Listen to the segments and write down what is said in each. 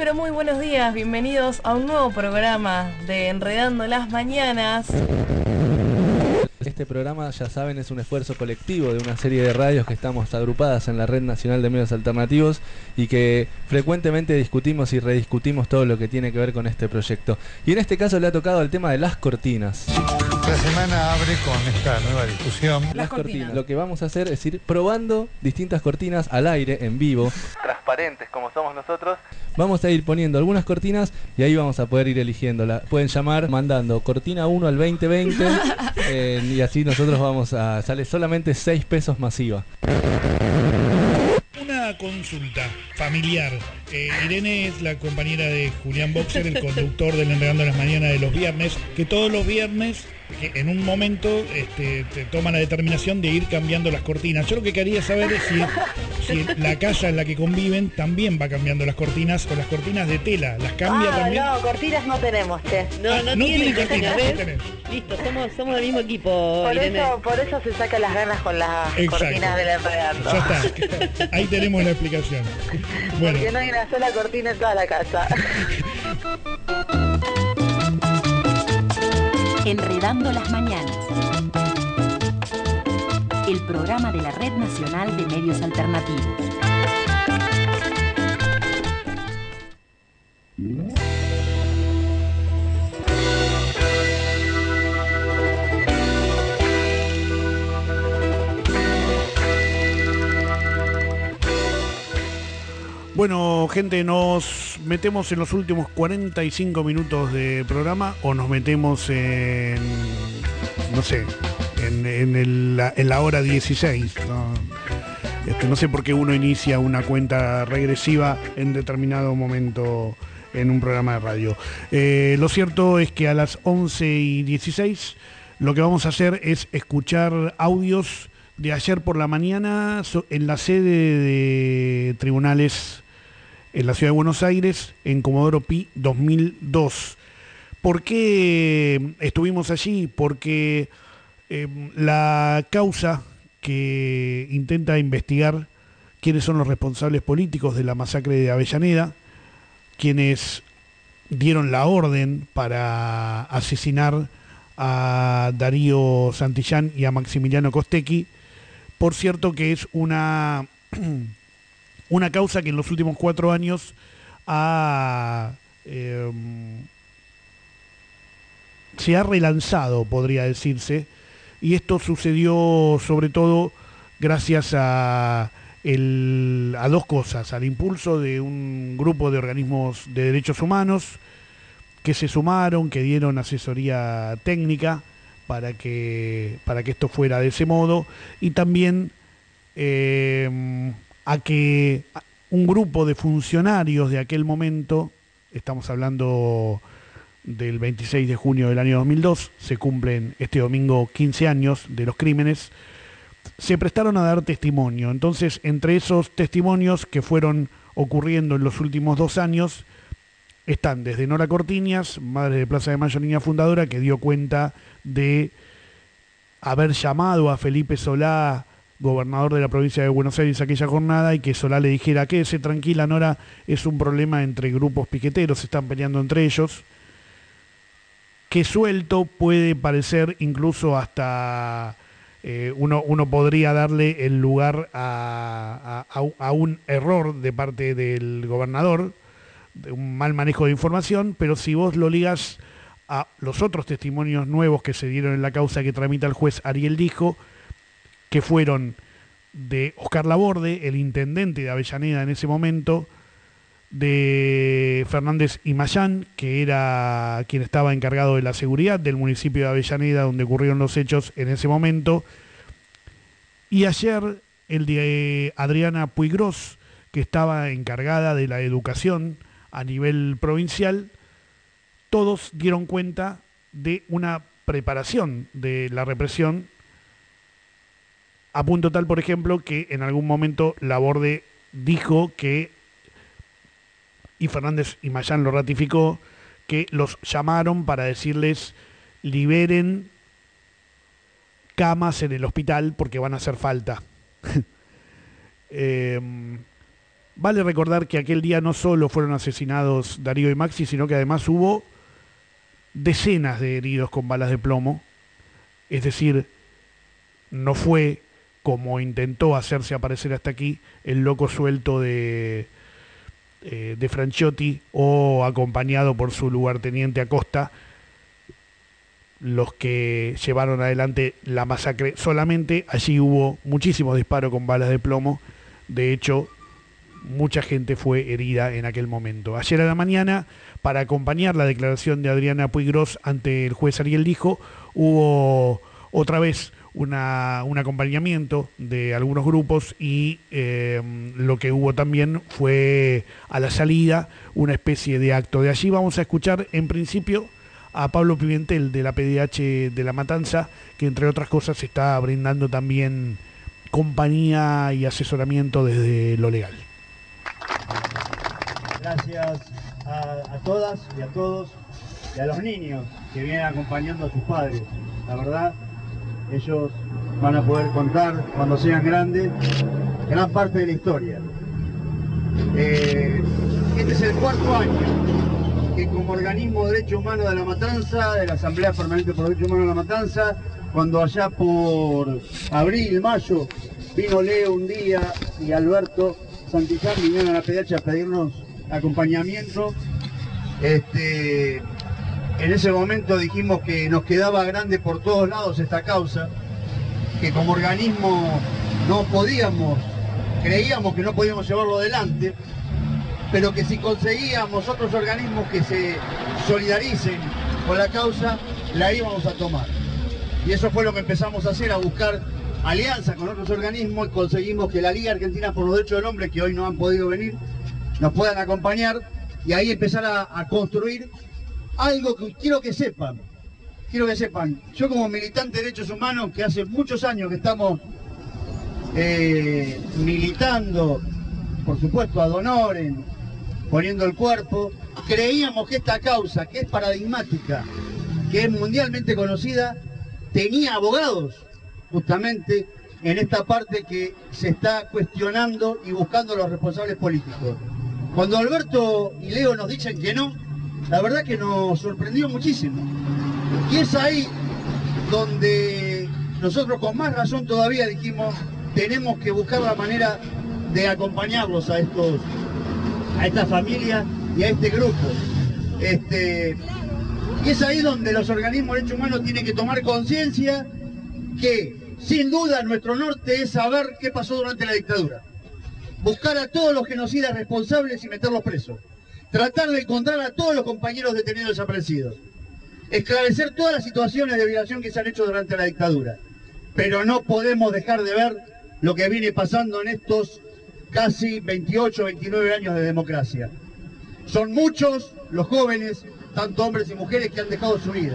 pero muy buenos días, bienvenidos a un nuevo programa de Enredando las Mañanas. Este programa, ya saben, es un esfuerzo colectivo de una serie de radios que estamos agrupadas en la Red Nacional de Medios Alternativos y que frecuentemente discutimos y rediscutimos todo lo que tiene que ver con este proyecto. Y en este caso le ha tocado el tema de las cortinas. La semana abre con esta nueva discusión. Las cortinas. Lo que vamos a hacer es ir probando distintas cortinas al aire, en vivo. Transparentes como somos nosotros. Vamos a ir poniendo algunas cortinas y ahí vamos a poder ir eligiéndola. Pueden llamar mandando cortina 1 al 2020 y así nosotros vamos a... Sale solamente 6 pesos masiva. Una consulta familiar. Irene es la compañera de Julián Boxer, el conductor del Enredando las Mañanas de los viernes, que todos los viernes, que en un momento te toma la determinación de ir cambiando las cortinas. Yo lo que quería saber es si la casa en la que conviven también va cambiando las cortinas o las cortinas de tela. ¿Las cambia también? No, cortinas no tenemos, che. No tiene cortinas, ¿ves? no tenés. Listo, somos del mismo equipo, Irene. Por eso se saca las ganas con las cortinas del Enredando. Ya está, ahí tenemos la explicación. Bueno. Porque no hay una sola cortina en toda la casa. Enredando las Mañanas, el programa de la Red Nacional de Medios Alternativos. Bueno, gente, nos metemos en los últimos 45 minutos de programa o nos metemos en, no sé, en la hora 16. No sé por qué uno inicia una cuenta regresiva en determinado momento en un programa de radio. Lo cierto es que a las 11:16 lo que vamos a hacer es escuchar audios de ayer por la mañana en la sede de tribunales en la Ciudad de Buenos Aires, en Comodoro Pi 2002. ¿Por qué estuvimos allí? Porque la causa que intenta investigar quiénes son los responsables políticos de la masacre de Avellaneda, quienes dieron la orden para asesinar a Darío Santillán y a Maximiliano Costecchi. Por cierto que es una causa que en los últimos 4 años se ha relanzado, podría decirse, y esto sucedió sobre todo gracias a dos cosas: al impulso de un grupo de organismos de derechos humanos que se sumaron, que dieron asesoría técnica para que esto fuera de ese modo, y también a que un grupo de funcionarios de aquel momento, estamos hablando del 26 de junio del año 2002, se cumplen este domingo 15 años de los crímenes, se prestaron a dar testimonio. Entonces, entre esos testimonios que fueron ocurriendo en los últimos 2 años, están desde Nora Cortiñas, madre de Plaza de Mayo, niña fundadora, que dio cuenta de haber llamado a Felipe Solá, gobernador de la provincia de Buenos Aires, aquella jornada, y que Solá le dijera: quédese tranquila, Nora, es un problema entre grupos piqueteros, se están peleando entre ellos. Que suelto puede parecer incluso hasta uno podría darle el lugar a un error de parte del gobernador, de un mal manejo de información, pero si vos lo ligas a los otros testimonios nuevos que se dieron en la causa que tramita el juez Ariel Dijo, que fueron de Oscar Laborde, el intendente de Avellaneda en ese momento, de Fernández y Mayán, que era quien estaba encargado de la seguridad del municipio de Avellaneda, donde ocurrieron los hechos en ese momento, y ayer el de Adriana Puigros, que estaba encargada de la educación a nivel provincial. Todos dieron cuenta de una preparación de la represión, a punto tal, por ejemplo, que en algún momento Laborde dijo que, y Fernández y Mayán lo ratificó, que los llamaron para decirles: liberen camas en el hospital porque van a hacer falta. Vale recordar que aquel día no solo fueron asesinados Darío y Maxi, sino que además hubo decenas de heridos con balas de plomo. Es decir, no fue, como intentó hacerse aparecer hasta aquí, el loco suelto de Franchiotti o acompañado por su lugarteniente Acosta los que llevaron adelante la masacre. Solamente allí hubo muchísimos disparos con balas de plomo. De hecho, mucha gente fue herida en aquel momento. Ayer a la mañana, para acompañar la declaración de Adriana Puigros ante el juez Ariel Lijo, hubo otra vez un acompañamiento de algunos grupos y lo que hubo también fue a la salida una especie de acto. De allí vamos a escuchar en principio a Pablo Pimentel de la PDH de La Matanza, que entre otras cosas está brindando también compañía y asesoramiento desde lo legal. Gracias a todas y a todos y a los niños que vienen acompañando a sus padres. La verdad, ellos van a poder contar cuando sean grandes gran parte de la historia. Este es el cuarto año que como organismo de derechos humanos de La Matanza, de la Asamblea Permanente por Derechos Humanos de La Matanza, cuando allá por abril, mayo, vino Leo un día y Alberto Santillán vinieron a la PDH a pedirnos acompañamiento. En ese momento dijimos que nos quedaba grande por todos lados esta causa, que como organismo no podíamos, creíamos que no podíamos llevarlo adelante, pero que si conseguíamos otros organismos que se solidaricen con la causa, la íbamos a tomar. Y eso fue lo que empezamos a hacer, a buscar alianzas con otros organismos, y conseguimos que la Liga Argentina por los Derechos del Hombre, que hoy no han podido venir, nos puedan acompañar, y ahí empezar a construir algo que quiero que sepan, yo como militante de derechos humanos, que hace muchos años que estamos militando, por supuesto ad honorem, poniendo el cuerpo, creíamos que esta causa, que es paradigmática, que es mundialmente conocida, tenía abogados, justamente en esta parte que se está cuestionando y buscando a los responsables políticos. Cuando Alberto y Leo nos dicen que no, la verdad que nos sorprendió muchísimo. Y es ahí donde nosotros con más razón todavía dijimos, tenemos que buscar la manera de acompañarlos a esta familia y a este grupo. Y es ahí donde los organismos de derechos humanos tienen que tomar conciencia que, sin duda, nuestro norte es saber qué pasó durante la dictadura. Buscar a todos los genocidas responsables y meterlos presos. Tratar de encontrar a todos los compañeros detenidos desaparecidos. Esclarecer todas las situaciones de violación que se han hecho durante la dictadura. Pero no podemos dejar de ver lo que viene pasando en estos casi 28, 29 años de democracia. Son muchos los jóvenes, tanto hombres y mujeres, que han dejado su vida.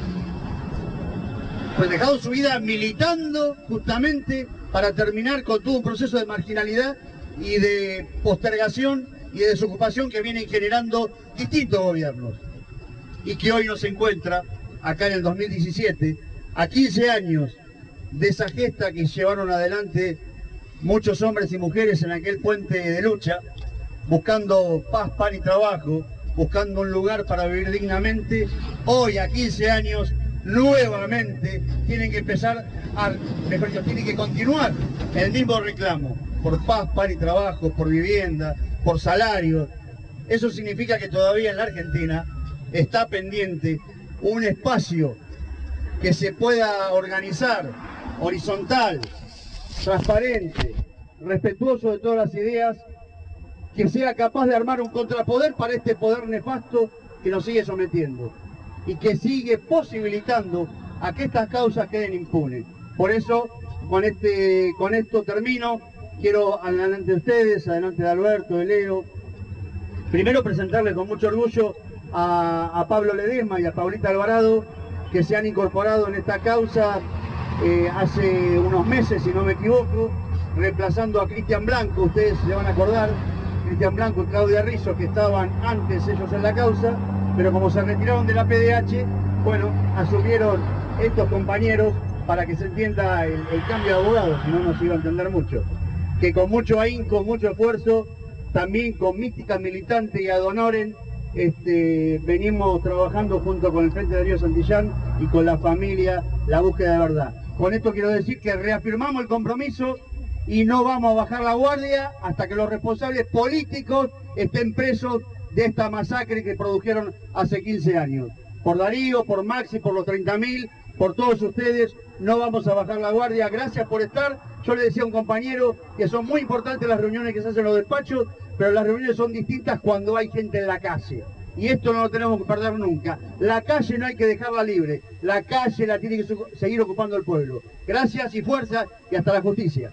Pues dejado su vida militando justamente para terminar con todo un proceso de marginalidad y de postergación y de desocupación que vienen generando distintos gobiernos. Y que hoy nos encuentra, acá en el 2017, a 15 años de esa gesta que llevaron adelante muchos hombres y mujeres en aquel puente de lucha, buscando paz, pan y trabajo, buscando un lugar para vivir dignamente. Hoy, a 15 años, nuevamente tienen que tienen que continuar el mismo reclamo por paz, pan y trabajo, por vivienda, por salario. Eso significa que todavía en la Argentina está pendiente un espacio que se pueda organizar, horizontal, transparente, respetuoso de todas las ideas, que sea capaz de armar un contrapoder para este poder nefasto que nos sigue sometiendo y que sigue posibilitando a que estas causas queden impunes. Por eso, con esto termino. Quiero, adelante de ustedes, adelante de Alberto, de Leo, primero presentarles con mucho orgullo a Pablo Ledesma y a Paulita Alvarado, que se han incorporado en esta causa hace unos meses, si no me equivoco, reemplazando a Cristian Blanco. Ustedes se van a acordar, Cristian Blanco y Claudia Rizzo, que estaban antes ellos en la causa, pero como se retiraron de la PDH, bueno, asumieron estos compañeros para que se entienda el cambio de abogados, si no nos iba a entender mucho, que con mucho ahínco, mucho esfuerzo, también con Mística Militante y Ad Honorem, venimos trabajando junto con el Frente Darío Santillán y con la familia la búsqueda de verdad. Con esto quiero decir que reafirmamos el compromiso y no vamos a bajar la guardia hasta que los responsables políticos estén presos de esta masacre que produjeron hace 15 años. Por Darío, por Maxi, por los 30.000, por todos ustedes, no vamos a bajar la guardia. Gracias por estar. Yo le decía a un compañero que son muy importantes las reuniones que se hacen en los despachos, pero las reuniones son distintas cuando hay gente en la calle. Y esto no lo tenemos que perder nunca. La calle no hay que dejarla libre. La calle la tiene que seguir ocupando el pueblo. Gracias y fuerza y hasta la justicia.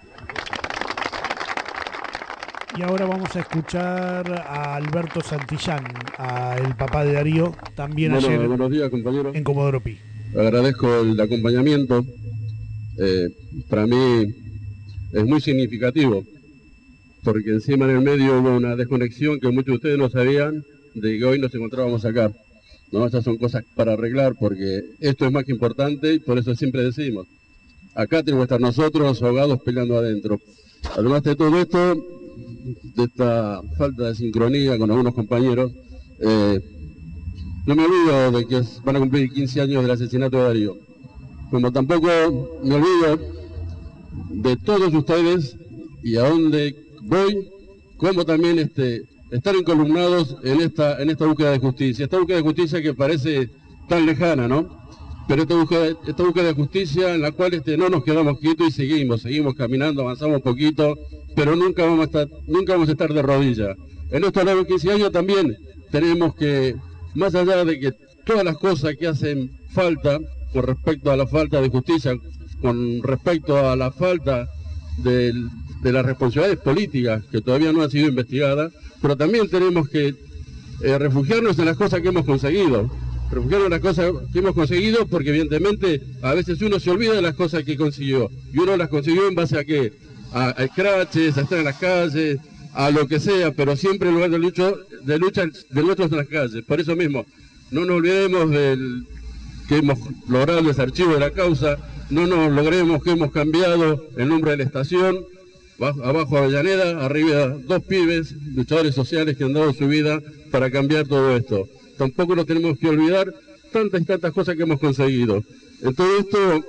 Y ahora vamos a escuchar a Alberto Santillán, el papá de Darío, también ayer buenos días, compañero. En Comodoro Pi. Agradezco el acompañamiento. Para mí es muy significativo, porque encima en el medio hubo una desconexión que muchos de ustedes no sabían de que hoy nos encontrábamos acá. ¿No? Estas son cosas para arreglar, porque esto es más que importante y por eso siempre decimos, acá tenemos que estar nosotros ahogados peleando adentro. Además de todo esto, de esta falta de sincronía con algunos compañeros, no me olvido de que van a cumplir 15 años del asesinato de Darío, como tampoco me olvido de todos ustedes y a dónde voy, como también estar encolumnados en esta búsqueda de justicia, que parece tan lejana, ¿no? Pero esta búsqueda de justicia en la cual no nos quedamos quietos y seguimos caminando, avanzamos poquito, pero nunca vamos a estar de rodillas. En estos nuevos 15 años también tenemos que, más allá de que todas las cosas que hacen falta con respecto a la falta de justicia, con respecto a la falta de las responsabilidades políticas que todavía no han sido investigadas, pero también tenemos que refugiarnos en las cosas que hemos conseguido. Refugiarnos en las cosas que hemos conseguido porque evidentemente a veces uno se olvida de las cosas que consiguió. Y uno las consiguió en base a qué? A escraches, a estar en las calles, a lo que sea, pero siempre en lugar de lucha de nuestros en las calles. Por eso mismo, no nos olvidemos que hemos logrado el desarchivo de la causa, no nos logremos que hemos cambiado el nombre de la estación, abajo Avellaneda, arriba 2 pibes, luchadores sociales que han dado su vida para cambiar todo esto. Tampoco nos tenemos que olvidar tantas y tantas cosas que hemos conseguido. En todo esto,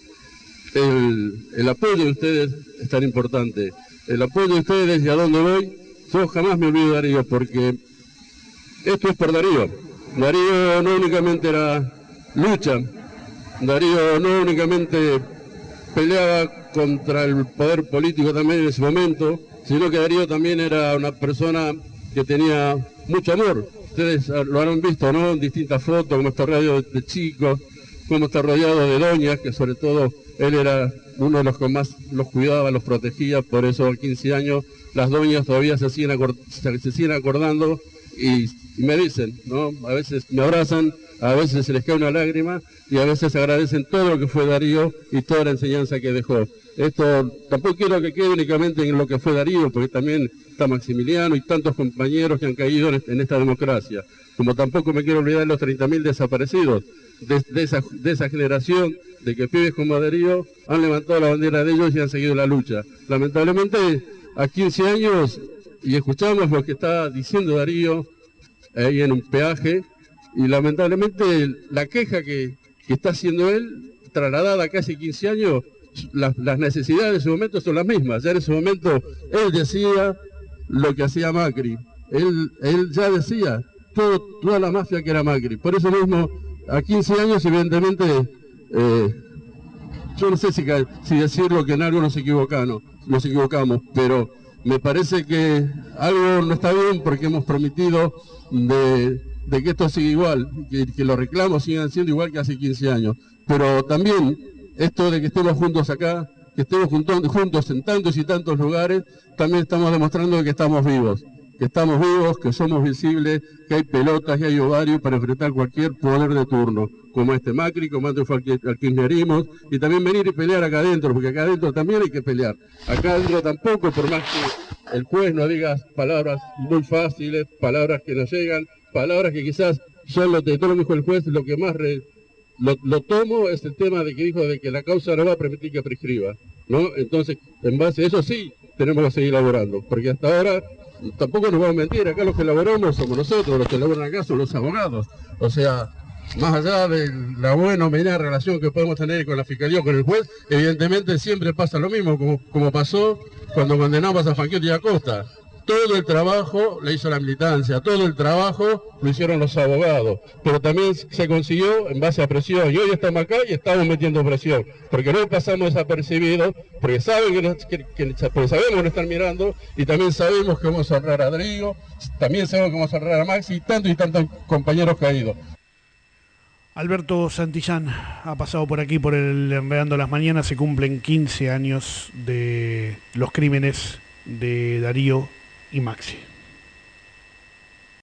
el apoyo de ustedes es tan importante. El apoyo de ustedes y a dónde voy, yo jamás me olvido de Darío, porque esto es por Darío. Darío no únicamente era lucha, Darío no únicamente peleaba contra el poder político también en ese momento, sino que Darío también era una persona que tenía mucho amor. Ustedes lo habrán visto, ¿no? En distintas fotos, cómo está rodeado de chicos, cómo está rodeado de doñas, que sobre todo él era uno de los que más los cuidaba, los protegía, por eso a 15 años las doñas todavía se siguen acordando y me dicen, ¿no? A veces me abrazan, a veces se les cae una lágrima y a veces agradecen todo lo que fue Darío y toda la enseñanza que dejó. Esto tampoco quiero que quede únicamente en lo que fue Darío, porque también está Maximiliano y tantos compañeros que han caído en esta democracia. Como tampoco me quiero olvidar de los 30.000 desaparecidos, de esa generación de que pibes como Darío han levantado la bandera de ellos y han seguido la lucha. Lamentablemente, a 15 años, y escuchamos lo que está diciendo Darío ahí en un peaje, y lamentablemente la queja que está haciendo él, trasladada casi 15 años, las necesidades de ese momento son las mismas. Ya en ese momento él decía lo que hacía Macri, él ya decía toda la mafia que era Macri. Por eso mismo, a 15 años evidentemente, yo no sé si decirlo que en algo nos equivocamos, pero me parece que algo no está bien porque hemos prometido de que esto siga igual, que los reclamos sigan siendo igual que hace 15 años. Pero también esto de que estemos juntos acá, que estemos juntos en tantos y tantos lugares, también estamos demostrando que estamos vivos, que somos visibles, que hay pelotas, que hay ovarios para enfrentar cualquier poder de turno, como este Macri, como antes fue al kirchnerismo, y también venir y pelear acá adentro, porque acá adentro también hay que pelear. Acá adentro tampoco, por más que el juez no diga palabras muy fáciles, palabras que nos llegan, palabras que quizás son lo que dijo el juez, lo que más lo tomo es el tema de que dijo de que la causa no va a permitir que prescriba, ¿no? Entonces, en base a eso sí, tenemos que seguir laborando, porque hasta ahora tampoco nos vamos a mentir, acá los que elaboramos somos nosotros, los que elaboran acá son los abogados. O sea, más allá de la buena o mala relación que podemos tener con la Fiscalía o con el juez, evidentemente siempre pasa lo mismo, como pasó cuando condenamos a Fanchiotti y Acosta. Todo el trabajo le hizo la militancia, todo el trabajo lo hicieron los abogados, pero también se consiguió en base a presión, y hoy estamos acá y estamos metiendo presión, porque no pasamos desapercibidos, porque saben porque sabemos que nos están mirando, y también sabemos que vamos a honrar a Darío, también sabemos que vamos a honrar a Maxi, y tantos compañeros caídos. Alberto Santillán ha pasado por aquí, por el Enredando las Mañanas. Se cumplen 15 años de los crímenes de Darío y Maxi.